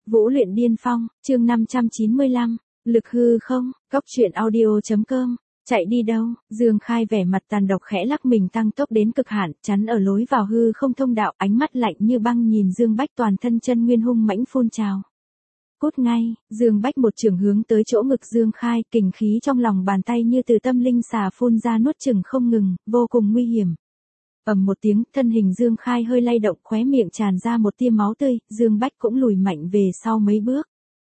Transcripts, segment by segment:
Vũ luyện điên phong, chương 595, lực hư không, góc truyện audio.com, chạy đi đâu, Dương Khai vẻ mặt tàn độc khẽ lắc mình tăng tốc đến cực hạn, chắn ở lối vào hư không thông đạo, ánh mắt lạnh như băng nhìn Dương Bách toàn thân chân nguyên hung mãnh phun trào. Cút ngay, Dương Bách một trường hướng tới chỗ ngực Dương Khai, kình khí trong lòng bàn tay như từ tâm linh xà phun ra nuốt chửng không ngừng, vô cùng nguy hiểm. Ầm một tiếng, thân hình Dương Khai hơi lay động, khóe miệng tràn ra một tia máu tươi, Dương Bách cũng lùi mạnh về sau mấy bước.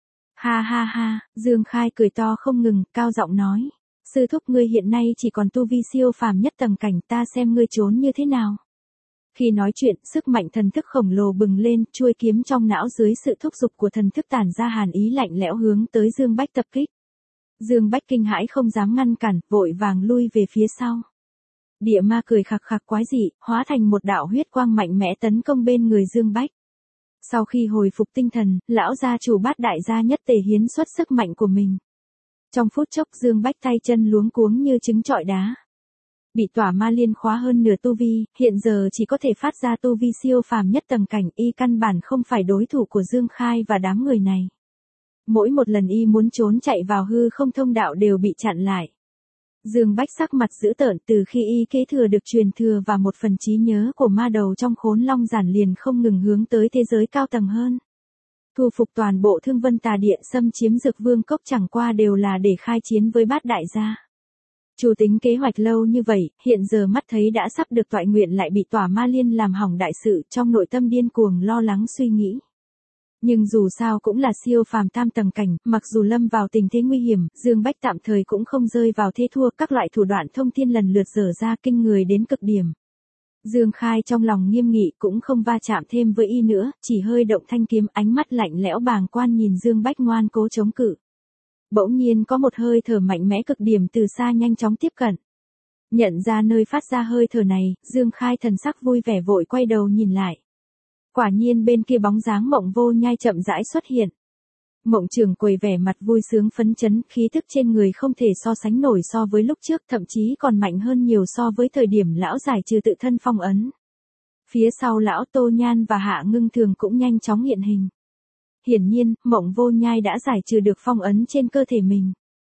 Ha ha ha, Dương Khai cười to không ngừng, cao giọng nói, sư thúc ngươi hiện nay chỉ còn tu vi siêu phàm nhất tầng cảnh, ta xem ngươi trốn như thế nào. Khi nói chuyện, sức mạnh thần thức khổng lồ bừng lên, chuôi kiếm trong não dưới sự thúc giục của thần thức tản ra hàn ý lạnh lẽo hướng tới Dương Bách tập kích. Dương Bách kinh hãi không dám ngăn cản, vội vàng lui về phía sau. Địa ma cười khặc khặc quái dị, hóa thành một đạo huyết quang mạnh mẽ tấn công bên người Dương Bách. Sau khi hồi phục tinh thần, lão gia chủ Bát Đại gia nhất tề hiến xuất sức mạnh của mình. Trong phút chốc Dương Bách tay chân luống cuống như trứng trọi đá. Bị tỏa ma liên khóa hơn nửa tu vi, hiện giờ chỉ có thể phát ra tu vi siêu phàm nhất tầng cảnh, y căn bản không phải đối thủ của Dương Khai và đám người này. Mỗi một lần y muốn trốn chạy vào hư không thông đạo đều bị chặn lại. Dương Bách sắc mặt dữ tợn, từ khi y kế thừa được truyền thừa và một phần trí nhớ của ma đầu trong khốn long giản liền không ngừng hướng tới thế giới cao tầng hơn. Thu phục toàn bộ Thương Vân Tà Địa, xâm chiếm Dược Vương Cốc chẳng qua đều là để khai chiến với Bát Đại gia. Chủ tính kế hoạch lâu như vậy, hiện giờ mắt thấy đã sắp được toại nguyện lại bị tỏa ma liên làm hỏng đại sự, trong nội tâm điên cuồng lo lắng suy nghĩ. Nhưng dù sao cũng là siêu phàm tam tầng cảnh, mặc dù lâm vào tình thế nguy hiểm, Dương Bách tạm thời cũng không rơi vào thế thua, các loại thủ đoạn thông thiên lần lượt dở ra kinh người đến cực điểm. Dương Khai trong lòng nghiêm nghị cũng không va chạm thêm với y nữa, chỉ hơi động thanh kiếm, ánh mắt lạnh lẽo bàng quan nhìn Dương Bách ngoan cố chống cự. Bỗng nhiên có một hơi thở mạnh mẽ cực điểm từ xa nhanh chóng tiếp cận. Nhận ra nơi phát ra hơi thở này, Dương Khai thần sắc vui vẻ vội quay đầu nhìn lại. Quả nhiên bên kia bóng dáng Mộng Vô Nhai chậm rãi xuất hiện. Mộng Trường Quầy vẻ mặt vui sướng phấn chấn, khí thức trên người không thể so sánh nổi so với lúc trước, thậm chí còn mạnh hơn nhiều so với thời điểm lão giải trừ tự thân phong ấn. Phía sau lão Tô Nhan và Hạ Ngưng Thường cũng nhanh chóng hiện hình. Hiển nhiên, Mộng Vô Nhai đã giải trừ được phong ấn trên cơ thể mình.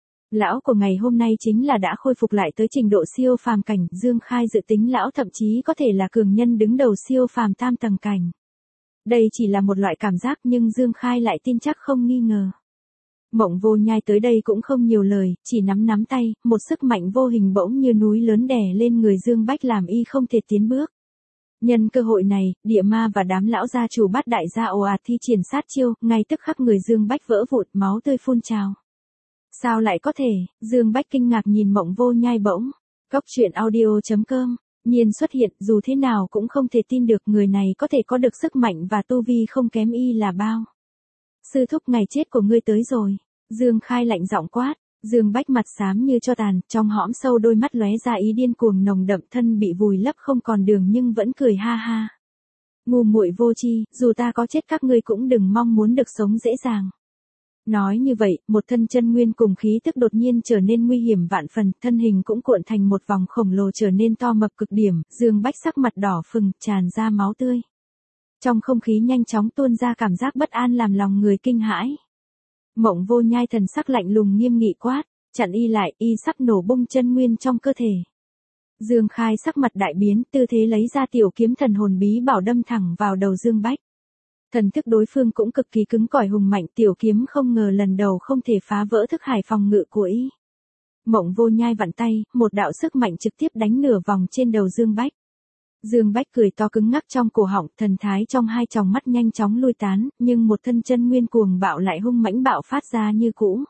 Lão của ngày hôm nay chính là đã khôi phục lại tới trình độ siêu phàm cảnh, Dương Khai dự tính lão thậm chí có thể là cường nhân đứng đầu siêu phàm tam tầng cảnh. Đây chỉ là một loại cảm giác nhưng Dương Khai lại tin chắc không nghi ngờ. Mộng Vô Nhai tới đây cũng không nhiều lời, chỉ nắm tay, một sức mạnh vô hình bỗng như núi lớn đè lên người Dương Bách làm y không thể tiến bước. Nhân cơ hội này, địa ma và đám lão gia chủ Bát Đại gia ồ ạt thi triển sát chiêu, ngay tức khắc người Dương Bách vỡ vụn, máu tươi phun trào. Sao lại có thể, Dương Bách kinh ngạc nhìn Mộng Vô Nhai bỗng. Góc truyện audio.com, nhiên xuất hiện, dù thế nào cũng không thể tin được người này có thể có được sức mạnh và tu vi không kém y là bao. Sư thúc ngày chết của ngươi tới rồi. Dương Khai lạnh giọng quát. Dương Bách mặt xám như tro tàn, trong hõm sâu đôi mắt lóe ra ý điên cuồng nồng đậm, thân bị vùi lấp không còn đường nhưng vẫn cười ha ha. Ngu muội vô tri, dù ta có chết các ngươi cũng đừng mong muốn được sống dễ dàng. Nói như vậy, một thân chân nguyên cùng khí tức đột nhiên trở nên nguy hiểm vạn phần, thân hình cũng cuộn thành một vòng khổng lồ trở nên to mập cực điểm, Dương Bách sắc mặt đỏ phừng, tràn ra máu tươi. Trong không khí nhanh chóng tuôn ra cảm giác bất an làm lòng người kinh hãi. Mộng Vô Nhai thần sắc lạnh lùng nghiêm nghị quát, chặn y lại, y sắp nổ bung chân nguyên trong cơ thể. Dương Khai sắc mặt đại biến, tư thế lấy ra tiểu kiếm thần hồn bí bảo đâm thẳng vào đầu Dương Bách. Thần thức đối phương cũng cực kỳ cứng cỏi hùng mạnh, tiểu kiếm không ngờ lần đầu không thể phá vỡ thức hải phòng ngự của y. Mộng Vô Nhai vặn tay, một đạo sức mạnh trực tiếp đánh nửa vòng trên đầu Dương Bách. Dương Bách cười to cứng ngắc trong cổ họng, thần thái trong hai tròng mắt nhanh chóng lui tán, nhưng một thân chân nguyên cuồng bạo lại hung mãnh bạo phát ra như cũ.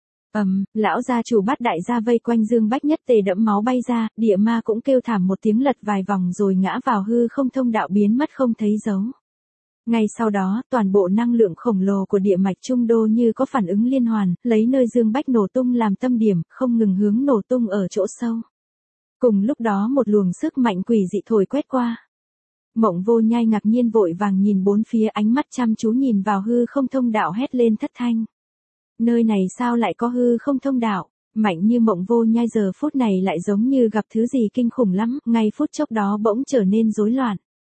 Lão gia chủ Bát Đại gia vây quanh Dương Bách nhất tề đẫm máu bay ra, địa ma cũng kêu thảm một tiếng lật vài vòng rồi ngã vào hư không thông đạo biến mất không thấy dấu. Ngay sau đó, toàn bộ năng lượng khổng lồ của địa mạch trung đô như có phản ứng liên hoàn, lấy nơi Dương Bách nổ tung làm tâm điểm, không ngừng hướng nổ tung ở chỗ sâu. Cùng lúc đó một luồng sức mạnh quỷ dị thổi quét qua. Mộng Vô Nhai ngạc nhiên vội vàng nhìn bốn phía, ánh mắt chăm chú nhìn vào hư không thông đạo hét lên thất thanh. Nơi này sao lại có hư không thông đạo? Mạnh như Mộng Vô Nhai giờ phút này lại giống như gặp thứ gì kinh khủng lắm, ngay phút chốc đó bỗng trở nên rối loạn.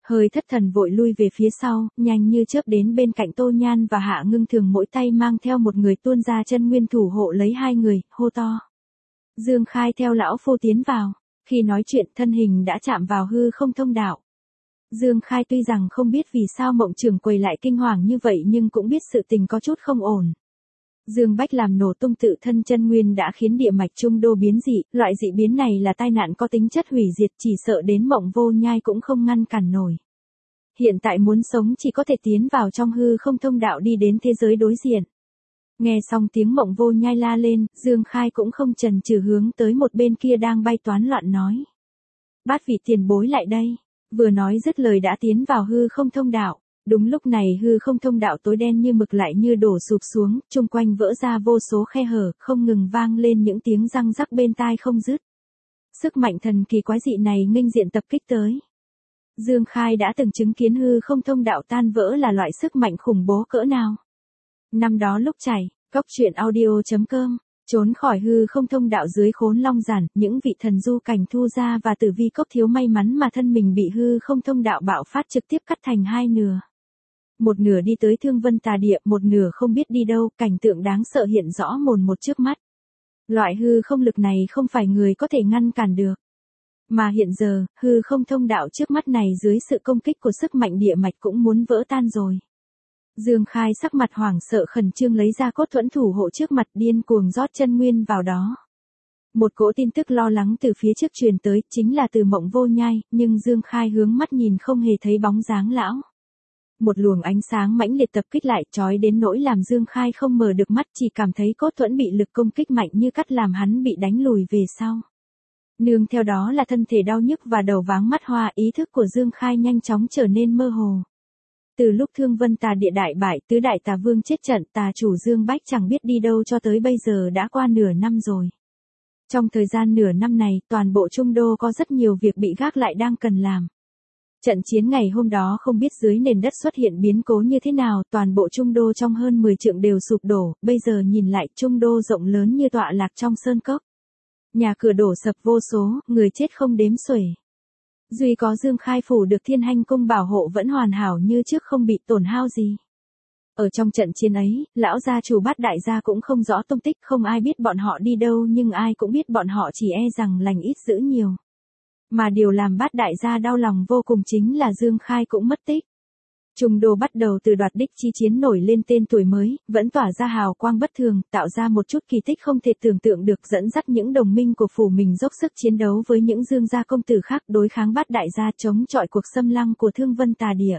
Hơi thất thần vội lui về phía sau, nhanh như chớp đến bên cạnh Tô Nhan và Hạ Ngưng Thường, mỗi tay mang theo một người tuôn ra chân nguyên thủ hộ lấy hai người, hô to. Dương Khai theo lão phu tiến vào, khi nói chuyện thân hình đã chạm vào hư không thông đạo. Dương Khai tuy rằng không biết vì sao Mộng Trưởng Quầy lại kinh hoàng như vậy nhưng cũng biết sự tình có chút không ổn. Dương Bách làm nổ tung tự thân chân nguyên đã khiến địa mạch trung đô biến dị, loại dị biến này là tai nạn có tính chất hủy diệt, chỉ sợ đến Mộng Vô Nhai cũng không ngăn cản nổi. Hiện tại muốn sống chỉ có thể tiến vào trong hư không thông đạo đi đến thế giới đối diện. Nghe xong tiếng Mộng Vô Nhai la lên, Dương Khai cũng không chần chừ hướng tới một bên kia đang bay toán loạn nói. Bát vị tiền bối lại đây. Vừa nói dứt lời đã tiến vào hư không thông đạo. Đúng lúc này hư không thông đạo tối đen như mực lại như đổ sụp xuống, chung quanh vỡ ra vô số khe hở, không ngừng vang lên những tiếng răng rắc bên tai không dứt. Sức mạnh thần kỳ quái dị này nghênh diện tập kích tới. Dương Khai đã từng chứng kiến hư không thông đạo tan vỡ là loại sức mạnh khủng bố cỡ nào. Năm đó lúc chảy, Cóc Truyện Audio.com, trốn khỏi hư không thông đạo dưới Khốn Long Giản, những vị thần du cảnh Thu Gia và Tử Vi Cốc thiếu may mắn mà thân mình bị hư không thông đạo bạo phát trực tiếp cắt thành hai nửa. Một nửa đi tới Thương Vân Tà Địa, một nửa không biết đi đâu, cảnh tượng đáng sợ hiện rõ mồn một trước mắt. Loại hư không lực này không phải người có thể ngăn cản được. Mà hiện giờ, hư không thông đạo trước mắt này dưới sự công kích của sức mạnh địa mạch cũng muốn vỡ tan rồi. Dương Khai sắc mặt hoảng sợ khẩn trương lấy ra cốt thuẫn thủ hộ trước mặt, điên cuồng rót chân nguyên vào đó. Một cỗ tin tức lo lắng từ phía trước truyền tới, chính là từ Mộng Vô Nhai, nhưng Dương Khai hướng mắt nhìn không hề thấy bóng dáng lão. Một luồng ánh sáng mãnh liệt tập kích lại, chói đến nỗi làm Dương Khai không mở được mắt, chỉ cảm thấy cốt thuẫn bị lực công kích mạnh như cắt làm hắn bị đánh lùi về sau. Nương theo đó là thân thể đau nhức và đầu váng mắt hoa, ý thức của Dương Khai nhanh chóng trở nên mơ hồ. Từ lúc Thương Vân Tà Địa đại bại, tứ đại tà vương chết trận, tà chủ Dương Bách chẳng biết đi đâu cho tới bây giờ đã qua nửa năm rồi. Trong thời gian nửa năm này, toàn bộ Trung Đô có rất nhiều việc bị gác lại đang cần làm. Trận chiến ngày hôm đó không biết dưới nền đất xuất hiện biến cố như thế nào, toàn bộ Trung Đô trong hơn 10 trượng đều sụp đổ, bây giờ nhìn lại Trung Đô rộng lớn như tọa lạc trong sơn cốc. Nhà cửa đổ sập vô số, người chết không đếm xuể. Duy có Dương Khai phủ được Thiên Hanh cung bảo hộ vẫn hoàn hảo như trước, không bị tổn hao gì. Ở trong trận chiến ấy, lão gia chủ Bát đại gia cũng không rõ tung tích, không ai biết bọn họ đi đâu, nhưng ai cũng biết bọn họ chỉ e rằng lành ít dữ nhiều. Mà điều làm Bát đại gia đau lòng vô cùng chính là Dương Khai cũng mất tích. Trung Đô bắt đầu từ đoạt đích chi chiến nổi lên tên tuổi mới, vẫn tỏa ra hào quang bất thường, tạo ra một chút kỳ tích không thể tưởng tượng được, dẫn dắt những đồng minh của phủ mình dốc sức chiến đấu với những Dương gia công tử khác, đối kháng Bát đại gia, chống chọi cuộc xâm lăng của Thương Vân Tà Địa.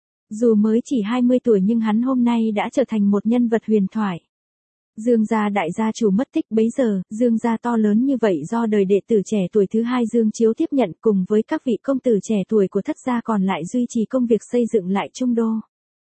Dù mới chỉ 20 tuổi nhưng hắn hôm nay đã trở thành một nhân vật huyền thoại. Dương gia đại gia chủ mất tích, bấy giờ, Dương gia to lớn như vậy do đời đệ tử trẻ tuổi thứ hai Dương Chiếu tiếp nhận, cùng với các vị công tử trẻ tuổi của Thất gia còn lại duy trì công việc xây dựng lại Trung Đô.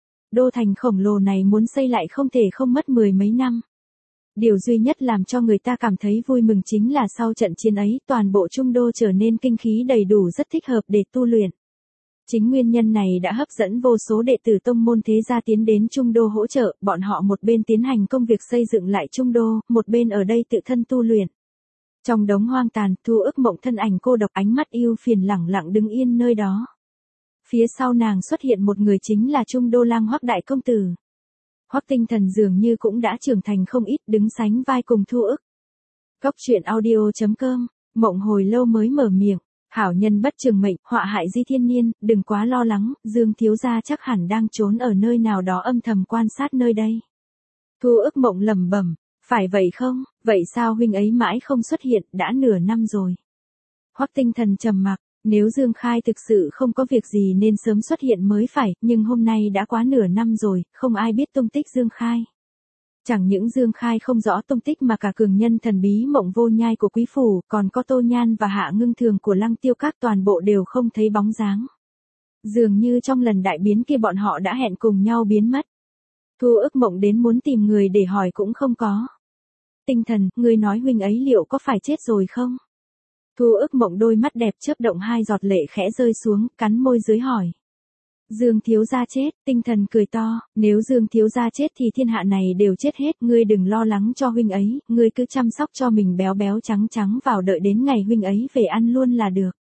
Đô thành khổng lồ này muốn xây lại không thể không mất 10 mấy năm. Điều duy nhất làm cho người ta cảm thấy vui mừng chính là sau trận chiến ấy, toàn bộ Trung Đô trở nên kinh khí đầy đủ, rất thích hợp để tu luyện. Chính nguyên nhân này đã hấp dẫn vô số đệ tử tông môn thế gia tiến đến Trung Đô hỗ trợ, bọn họ một bên tiến hành công việc xây dựng lại Trung Đô, một bên ở đây tự thân tu luyện. Trong đống hoang tàn, Thu Ức Mộng thân ảnh cô độc, ánh mắt ưu phiền lẳng lặng đứng yên nơi đó. Phía sau nàng xuất hiện một người, chính là Trung Đô lang Hoắc đại công tử. Hoắc Tinh Thần dường như cũng đã trưởng thành không ít, đứng sánh vai cùng Thu Ức. Cóc Truyện Audio.com, Mộng hồi lâu mới mở miệng. Hảo nhân bất trường mệnh, họa hại di thiên niên, đừng quá lo lắng, Dương thiếu gia chắc hẳn đang trốn ở nơi nào đó âm thầm quan sát nơi đây. Thu Ức Mộng lẩm bẩm, phải vậy không, vậy sao huynh ấy mãi không xuất hiện, đã nửa năm rồi. Hoắc Tinh Thần trầm mặc, nếu Dương Khai thực sự không có việc gì nên sớm xuất hiện mới phải, nhưng hôm nay đã quá nửa năm rồi, không ai biết tung tích Dương Khai. Chẳng những Dương Khai không rõ tung tích mà cả cường nhân thần bí Mộng Vô Nhai của quý phủ, còn có Tô Nhan và Hạ Ngưng Thường của Lăng Tiêu Các, toàn bộ đều không thấy bóng dáng. Dường như trong lần đại biến kia bọn họ đã hẹn cùng nhau biến mất. Thu Ức Mộng đến muốn tìm người để hỏi cũng không có. Tinh Thần, ngươi nói huynh ấy liệu có phải chết rồi không? Thu Ức Mộng đôi mắt đẹp chớp động, hai giọt lệ khẽ rơi xuống, cắn môi dưới hỏi. Dương thiếu gia chết, Tinh Thần cười to, nếu Dương thiếu gia chết thì thiên hạ này đều chết hết, ngươi đừng lo lắng cho huynh ấy, ngươi cứ chăm sóc cho mình béo béo trắng trắng vào, đợi đến ngày huynh ấy về ăn luôn là được.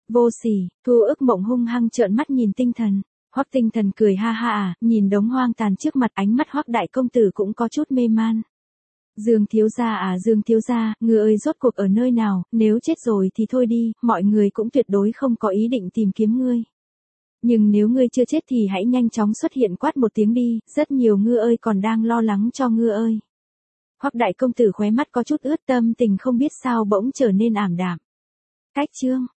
Vô sỉ, Thu Ức Mộng hung hăng trợn mắt nhìn Tinh Thần. Hoắc Tinh Thần cười ha ha nhìn đống hoang tàn trước mặt, ánh mắt Hoắc đại công tử cũng có chút mê man. Dương thiếu gia Dương thiếu gia, ngươi ơi rốt cuộc ở nơi nào, nếu chết rồi thì thôi đi, mọi người cũng tuyệt đối không có ý định tìm kiếm ngươi. Nhưng nếu ngươi chưa chết thì hãy nhanh chóng xuất hiện, quát một tiếng đi, rất nhiều ngươi ơi còn đang lo lắng cho ngươi ơi. Hoắc đại công tử khóe mắt có chút ướt, tâm tình không biết sao bỗng trở nên ảm đạm. Cách chương